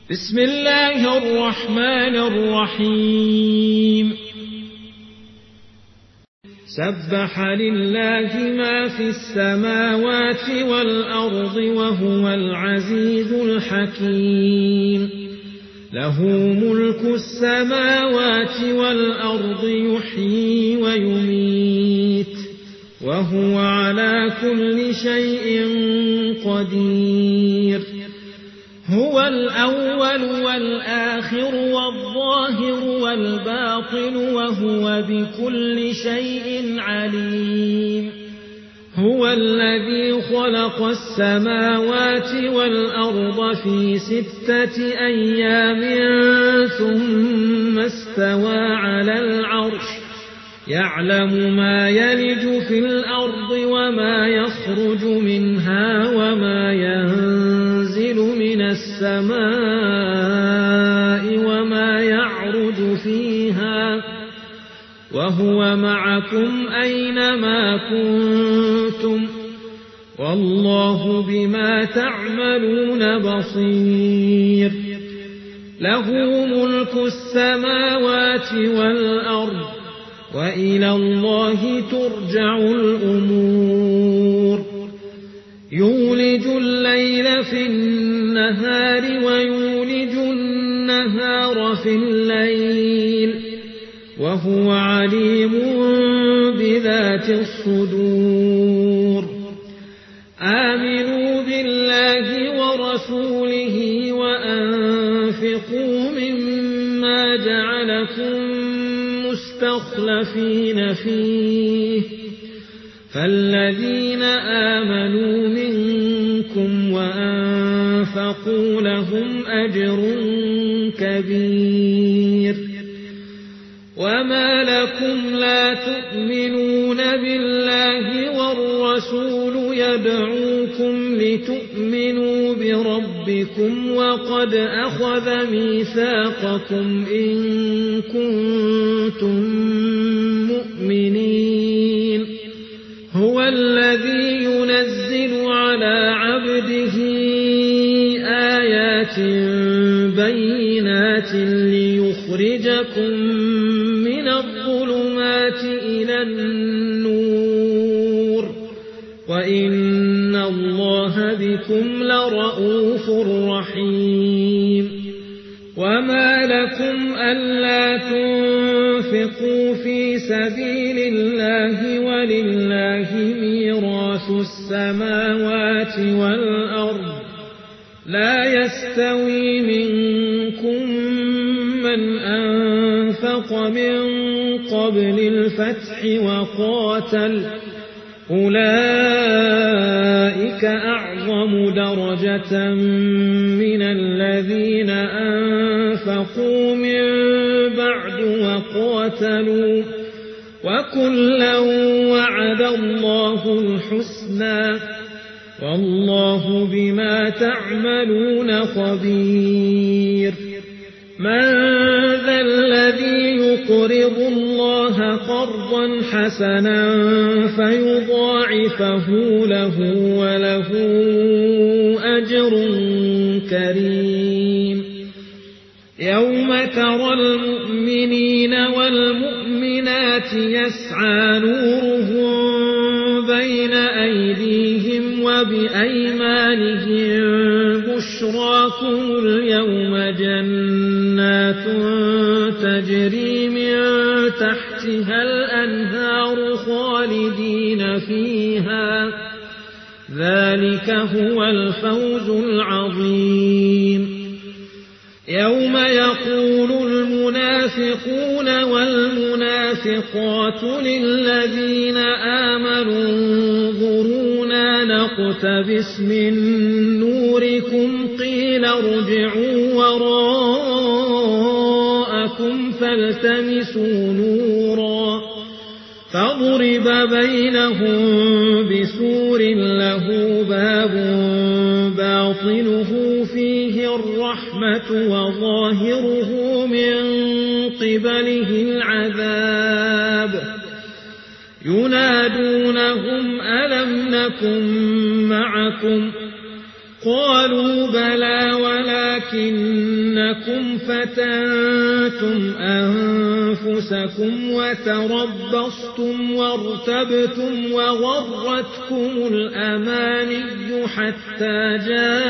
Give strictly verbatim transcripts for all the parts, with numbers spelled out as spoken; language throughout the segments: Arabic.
بسم الله الرحمن الرحيم سبح لله ما في السماوات والأرض وهو العزيز الحكيم له ملك السماوات والأرض يحيي ويميت وهو على كل شيء قدير هو الأول والآخر والظاهر والباطن وهو بكل شيء عليم هو الذي خلق السماوات والأرض في ستة أيام ثم استوى على العرش يعلم ما يلج في الأرض وما يخرج منها وما ينزل من السماء وما يعرج فيها وهو معكم أينما كنتم والله بما تعملون بصير له ملك السماوات والأرض وإلى الله ترجع الأمور يولج الليل في النهار ويولج النهار في الليل وهو عليم بذات الصدور آمنوا بالله ورسوله وأنفقوا مما جعلكم مستخلفين فيه فالذين آمنوا منكم وأنفقوا لهم أجر كبير وما لكم لا تؤمنون بالله والرسول يدعوكم لتؤمنوا بربكم وقد أخذ ميثاقكم إن كنتم مؤمنين هو الذي ينزل على عبده آيات بينات ليخرجكم من الظلمات إلى النور وإن الله بكم لرءوف رحيم وما لكم ألا تنفقوا في سبيل الله ولله ميراث السماوات والأرض لا يستوي منكم من أنفق من قبل الفتح وقاتل أولئك أعظم درجة من الذين أنفقوا من بعد وقاتلوا وكلا وعد الله الحسنى والله بما تعملون خبير من ذا الذي يقرض الله قرضا حسنا فيضاعفه له وله أجر كريم يوم ترى المؤمنين والمؤمنات يسعى نورهم بين أيديهم وبأيمانهم بشراكم اليوم جنات تجري من تحتها الأنهار خالدين فيها ذلك هو الفوز العظيم يوم يقول المنافقون والمنافقات للذين آمنوا انظرونا نقتبس من نوركم قيل ارجعوا وراءكم فالتمسوا نورا فضرب بينهم بسور له باب باطنه فيه الرحمة وظاهره من قبله العذاب ينادونهم ألم نكن معكم قالوا بلى ولكنكم فتنتم أنفسكم وتربصتم وارتبتم وغرتكم الأماني حتى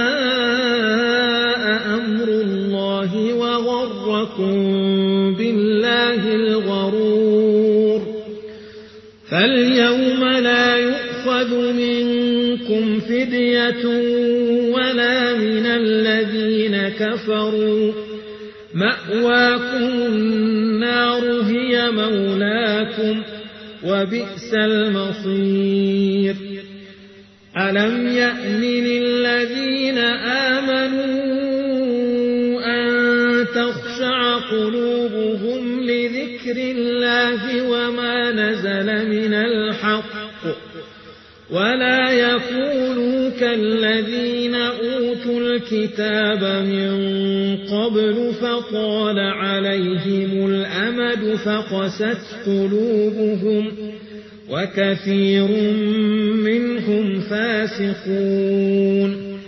جاء أمر الله وغركم بالله الغرور فاليوم لا يؤخذ منكم فدية ولا من الذين كفروا مأواكم النار هي مولاكم وبئس المصير ألم يأن للذين آمنوا أن تخشع قلوبهم لذكر الله وما نزل من الحق ولا يكونوا كالذين أوتوا الكتاب من قبل فطال عليهم الأمد فقست قلوبهم وكثير منهم فاسقون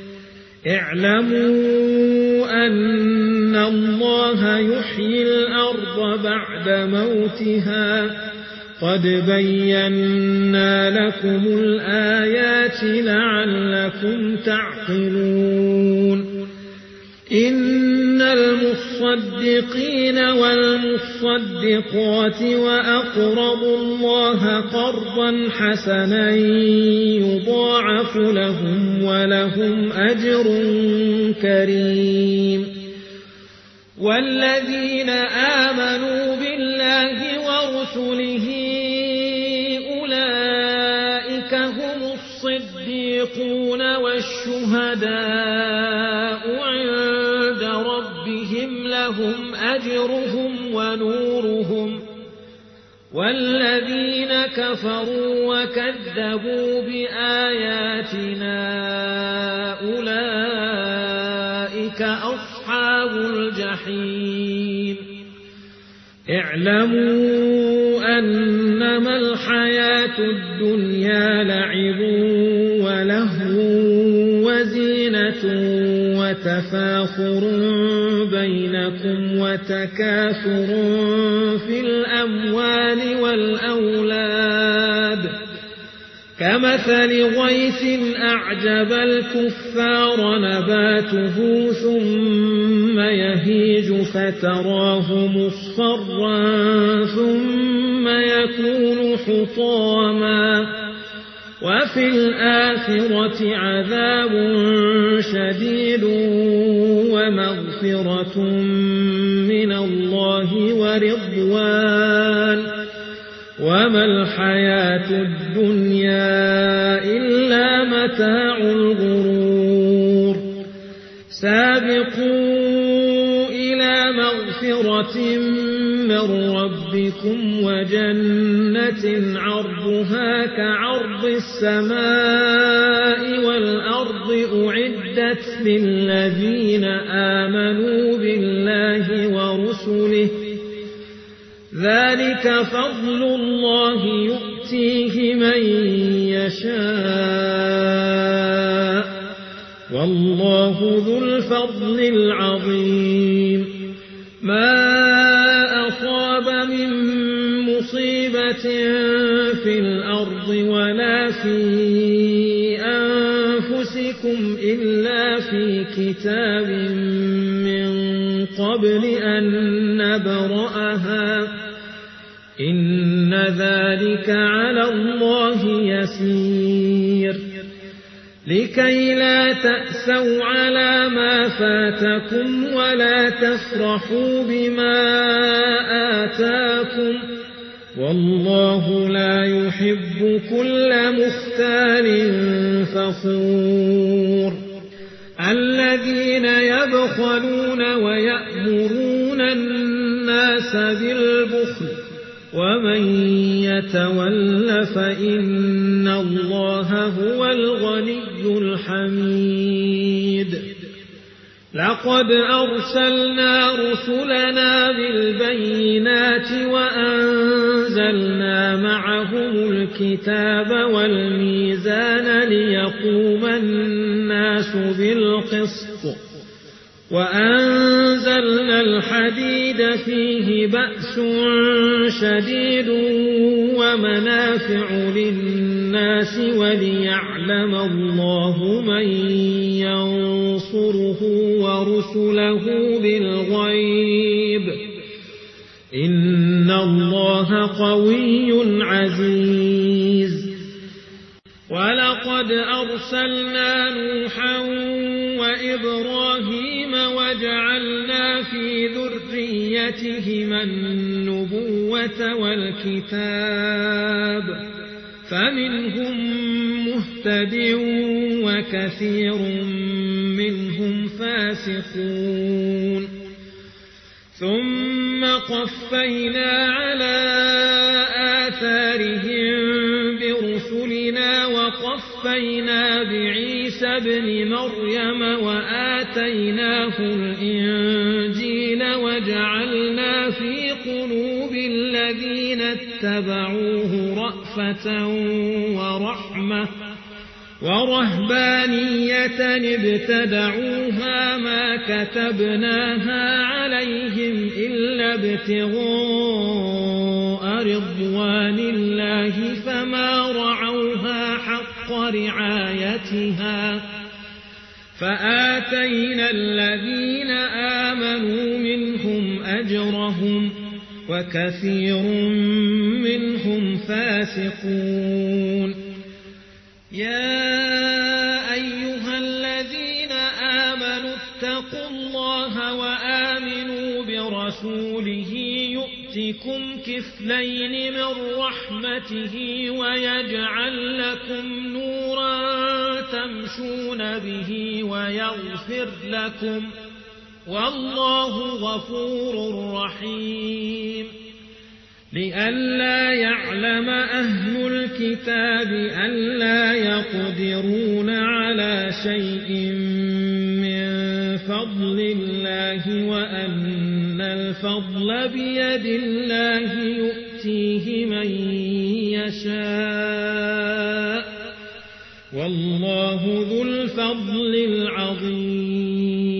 اعلموا أن الله يحيي الأرض بعد موتها قد بينا لكم الآيات لعلكم تعقلون إن المصدقين والمصدقات وأقرضوا الله قرضا حسنا يضاعف لهم ولهم أجر كريم والذين آمنوا بالله ورسله أولئك هم الصديقون والشهداء عند ربهم لهم أجرهم ونورهم والذين كفروا وكذبوا بآياتنا أولئك أصحاب الجحيم اعلموا أنما الحياة الدنيا لعب ولهو وزينة وتفاخر بينكم وتكاثر في الأموال والأولاد كمثل غيث أعجب الكفار نباته ثم يهيج فتراه مصفرا ثم يكون حطاما وفي الآخرة عذاب شديد ومغفرة من الله ورضوان وما الحياة الدنيا إلا متاع الغرور سابقوا إلى مغفرة من ربكم وجنة عرضها كعرض السماء والأرض أعدت للذين آمنوا بالله ورسله ذلك فضل الله يؤتيه من يشاء والله ذو الفضل العظيم ما أصاب من مصيبة في الأرض ولا في أنفسكم إلا في كتاب من قبل أن نبرأها إن ذلك على الله يسير لكي لا تأسوا على ما فاتكم ولا تفرحوا بما آتاكم والله لا يحب كل مختال فخور الذين يبخلون ويأمرون الناس بالبخل ومن يتول فإن الله هو الغني الحميد لقد أرسلنا رسلنا بالبينات وأنزلنا معهم الكتاب والميزان ليقوم الناس بالقسط وأنزلنا الحديد فيه بأس شديد ومنافع للناس وليعلم الله من ينصره ورسله بالغيب إن الله قوي عزيز. ولقد أرسلنا نوحا وإبراهيم وجعلنا في ذريتهما النبوة والكتاب فمنهم مهتد وكثير منهم فاسقون. ثم قفينا على آثارهم برسلنا وقفينا بعيسى ابن مريم وآتيناه الإنجيل وجعلنا في قلوب الذين اتبعوه رأفة ورحمة ورهبانية ابتدعوها ما كتبناها عليهم إلا ابتغاء رضوان الله فما رعوها حق رعايتها فآتينا الذين آمنوا منهم أجرهم وكثير منهم فاسقون. يا أيها الذين آمنوا اتقوا الله وآمنوا برسوله يؤتكم كفلين من رحمته ويجعل لكم نورا تمشون به ويغفر لكم والله غفور رحيم. لئلا يعلم أهل الكتاب ألا يقدرون على شيء من فضل الله وأن الفضل بيد الله يؤتيه من يشاء والله ذو الفضل العظيم.